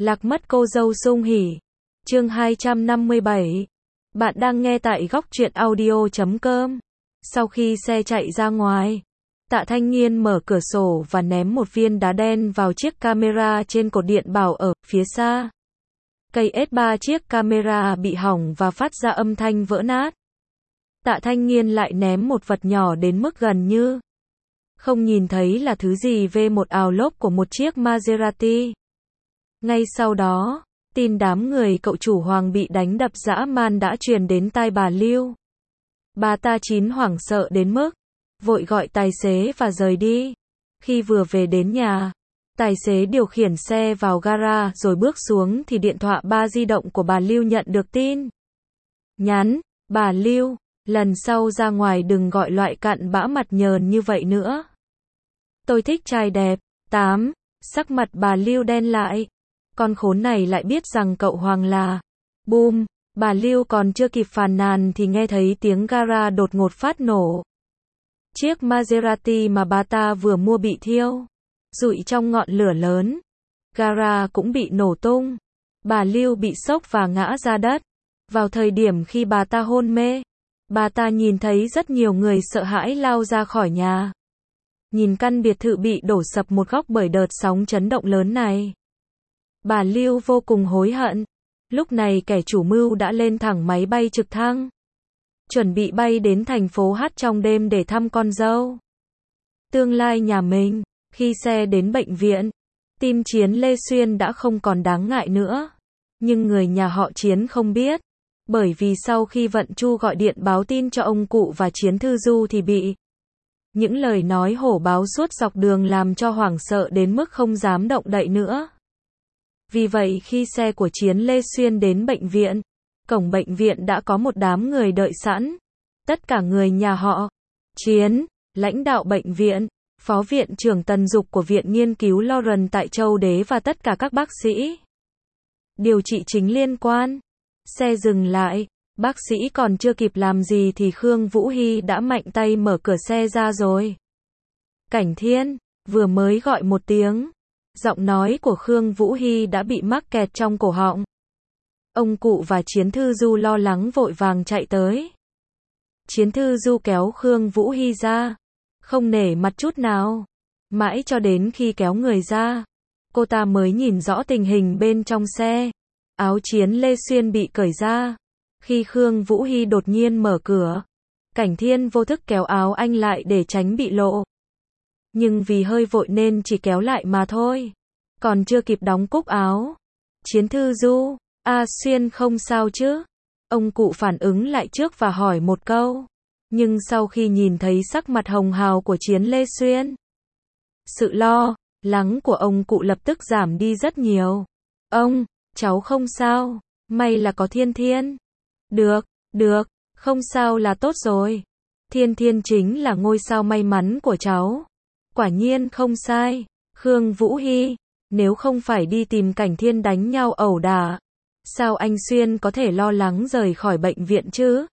Lạc mất cô dâu sung hỉ. Chương 257. Bạn đang nghe tại góc truyện audio.com. Sau khi xe chạy ra ngoài, Tạ Thanh Nghiên mở cửa sổ và ném một viên đá đen vào chiếc camera trên cột điện bảo ở phía xa. Cây S3 chiếc camera bị hỏng và phát ra âm thanh vỡ nát. Tạ Thanh Nghiên lại ném một vật nhỏ đến mức gần như không nhìn thấy là thứ gì về một ào lốp của một chiếc Maserati. Ngay sau đó, tin đám người cậu chủ Hoàng bị đánh đập dã man đã truyền đến tai bà Lưu. Bà ta hoảng sợ đến mức vội gọi tài xế và rời đi. Khi vừa về đến nhà, tài xế điều khiển xe vào gara rồi bước xuống thì điện thoại di động của bà Lưu nhận được tin nhắn: bà Lưu, lần sau ra ngoài đừng gọi loại cặn bã mặt nhờn như vậy nữa. Tôi thích trai đẹp. 8. Sắc mặt bà Lưu đen lại. Con khốn này lại biết rằng cậu Hoàng là... Boom! Bà Lưu còn chưa kịp phàn nàn thì nghe thấy tiếng gara đột ngột phát nổ. Chiếc Maserati mà bà ta vừa mua bị thiêu rụi trong ngọn lửa lớn. Gara cũng bị nổ tung. Bà Lưu bị sốc và ngã ra đất. Vào thời điểm khi bà ta hôn mê, bà ta nhìn thấy rất nhiều người sợ hãi lao ra khỏi nhà. Nhìn căn biệt thự bị đổ sập một góc bởi đợt sóng chấn động lớn này, bà Lưu vô cùng hối hận. Lúc này kẻ chủ mưu đã lên thẳng máy bay trực thăng, chuẩn bị bay đến thành phố H trong đêm để thăm con dâu tương lai nhà mình. Khi xe đến bệnh viện, tim Chiến Lê Xuyên đã không còn đáng ngại nữa. Nhưng người nhà họ Chiến không biết, bởi vì sau khi Vận Chu gọi điện báo tin cho ông cụ và Chiến Thư Du thì bị những lời nói hổ báo suốt dọc đường làm cho hoảng sợ đến mức không dám động đậy nữa. Vì vậy khi xe của Chiến Lê Xuyên đến bệnh viện, cổng bệnh viện đã có một đám người đợi sẵn. Tất cả người nhà họ Chiến, lãnh đạo bệnh viện, phó viện trưởng Tần Dục của Viện Nghiên cứu Lauren tại Châu Đế và tất cả các bác sĩ điều trị chính liên quan. Xe dừng lại, bác sĩ còn chưa kịp làm gì thì Khương Vũ Hy đã mạnh tay mở cửa xe ra rồi. Cảnh Thiên, vừa mới gọi một tiếng, giọng nói của Khương Vũ Hy đã bị mắc kẹt trong cổ họng. Ông cụ và Chiến Thư Du lo lắng vội vàng chạy tới. Chiến Thư Du kéo Khương Vũ Hy ra, không nể mặt chút nào. Mãi cho đến khi kéo người ra, cô ta mới nhìn rõ tình hình bên trong xe. Áo Chiến Lê Xuyên bị cởi ra. Khi Khương Vũ Hy đột nhiên mở cửa, Cảnh Thiên vô thức kéo áo anh lại để tránh bị lộ. Nhưng vì hơi vội nên chỉ kéo lại mà thôi. Còn chưa kịp đóng cúc áo. Chiến Thư Du, Xuyên không sao chứ? Ông cụ phản ứng lại trước và hỏi một câu. Nhưng sau khi nhìn thấy sắc mặt hồng hào của Chiến Lê Xuyên, sự lo lắng của ông cụ lập tức giảm đi rất nhiều. Ông, cháu không sao, may là có Thiên Thiên. Được, không sao là tốt rồi. Thiên Thiên chính là ngôi sao may mắn của cháu. Quả nhiên không sai. Khương Vũ Hy, nếu không phải đi tìm Cảnh Thiên đánh nhau ẩu đả, sao anh Xuyên có thể lo lắng rời khỏi bệnh viện chứ?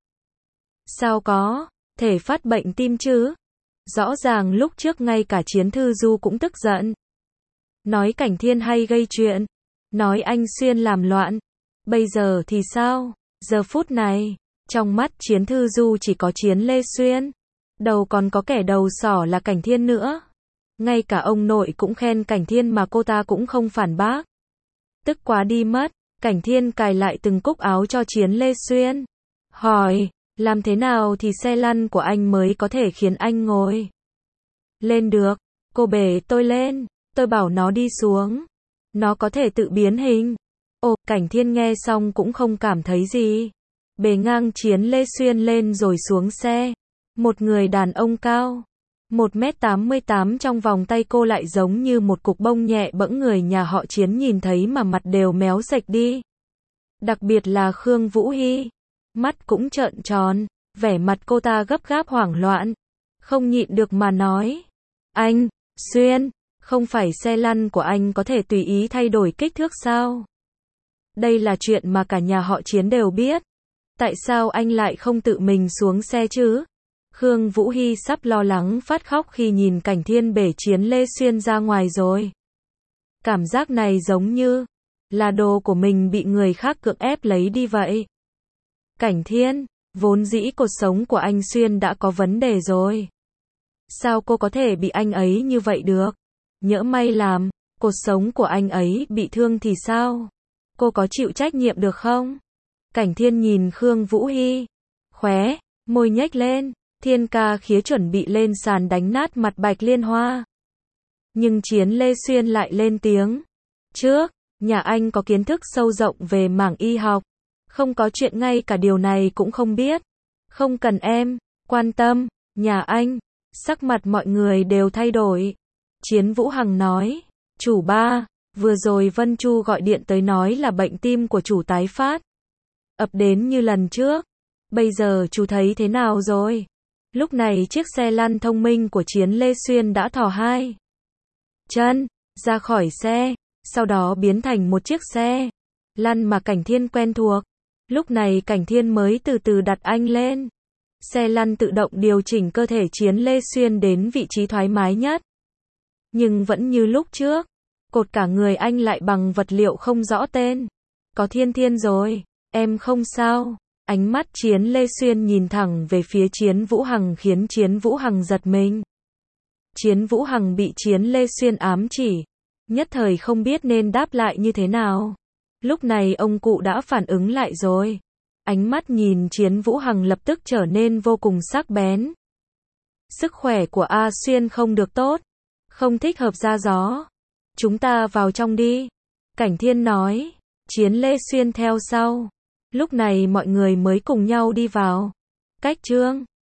Sao có thể phát bệnh tim chứ? Rõ ràng lúc trước ngay cả Chiến Thư Du cũng tức giận. Nói Cảnh Thiên hay gây chuyện, nói anh Xuyên làm loạn. Bây giờ thì sao? Giờ phút này, trong mắt Chiến Thư Du chỉ có Chiến Lê Xuyên. Đầu còn có kẻ đầu sỏ là Cảnh Thiên nữa. Ngay cả ông nội cũng khen Cảnh Thiên mà cô ta cũng không phản bác. Tức quá đi mất, Cảnh Thiên cài lại từng cúc áo cho Chiến Lê Xuyên. Hỏi, làm thế nào thì xe lăn của anh mới có thể khiến anh ngồi lên được? Cô bế tôi lên, tôi bảo nó đi xuống. Nó có thể tự biến hình. Ồ, Cảnh Thiên nghe xong cũng không cảm thấy gì. Bế ngang Chiến Lê Xuyên lên rồi xuống xe. Một người đàn ông cao 1m88 trong vòng tay cô lại giống như một cục bông nhẹ bẫng. Người nhà họ Chiến nhìn thấy mà mặt đều méo sạch đi. Đặc biệt là Khương Vũ Hy, mắt cũng trợn tròn, vẻ mặt cô ta gấp gáp hoảng loạn, không nhịn được mà nói: Anh Xuyên, không phải xe lăn của anh có thể tùy ý thay đổi kích thước sao? Đây là chuyện mà cả nhà họ Chiến đều biết. Tại sao anh lại không tự mình xuống xe chứ? Khương Vũ Hy sắp lo lắng phát khóc khi nhìn Cảnh Thiên bể Chiến Lê Xuyên ra ngoài rồi. Cảm giác này giống như Là đồ của mình bị người khác cưỡng ép lấy đi vậy. Cảnh Thiên, vốn dĩ cột sống của anh Xuyên đã có vấn đề rồi. Sao cô có thể bị anh ấy như vậy được? Nhỡ may làm, cột sống của anh ấy bị thương thì sao? Cô có chịu trách nhiệm được không? Cảnh Thiên nhìn Khương Vũ Hy. Khóe, môi nhếch lên, Thiên ca khía chuẩn bị lên sàn đánh nát mặt Bạch Liên Hoa. Nhưng Chiến Lê Xuyên lại lên tiếng. Trước, nhà anh có kiến thức sâu rộng về mảng y học. Không có chuyện ngay cả điều này cũng không biết. Không cần em quan tâm, nhà anh. Sắc mặt mọi người đều thay đổi. Chiến Vũ Hằng nói. Chủ ba, vừa rồi Vân Chu gọi điện tới nói là bệnh tim của chủ tái phát. Ập đến như lần trước. Bây giờ chú thấy thế nào rồi? Lúc này chiếc xe lăn thông minh của Chiến Lê Xuyên đã thò hai chân ra khỏi xe, sau đó biến thành một chiếc xe lăn mà Cảnh Thiên quen thuộc. Lúc này Cảnh Thiên mới từ từ đặt anh lên. Xe lăn tự động điều chỉnh cơ thể Chiến Lê Xuyên đến vị trí thoải mái nhất. Nhưng vẫn như lúc trước, cột cả người anh lại bằng vật liệu không rõ tên. Có Thiên Thiên rồi, em không sao. Ánh mắt Chiến Lê Xuyên nhìn thẳng về phía Chiến Vũ Hằng khiến Chiến Vũ Hằng giật mình. Chiến Vũ Hằng bị Chiến Lê Xuyên ám chỉ, nhất thời không biết nên đáp lại như thế nào. Lúc này ông cụ đã phản ứng lại rồi. Ánh mắt nhìn Chiến Vũ Hằng lập tức trở nên vô cùng sắc bén. Sức khỏe của A Xuyên không được tốt, không thích hợp ra gió. Chúng ta vào trong đi. Cảnh Thiên nói. Chiến Lê Xuyên theo sau. Lúc này mọi người mới cùng nhau đi vào. Cách Trương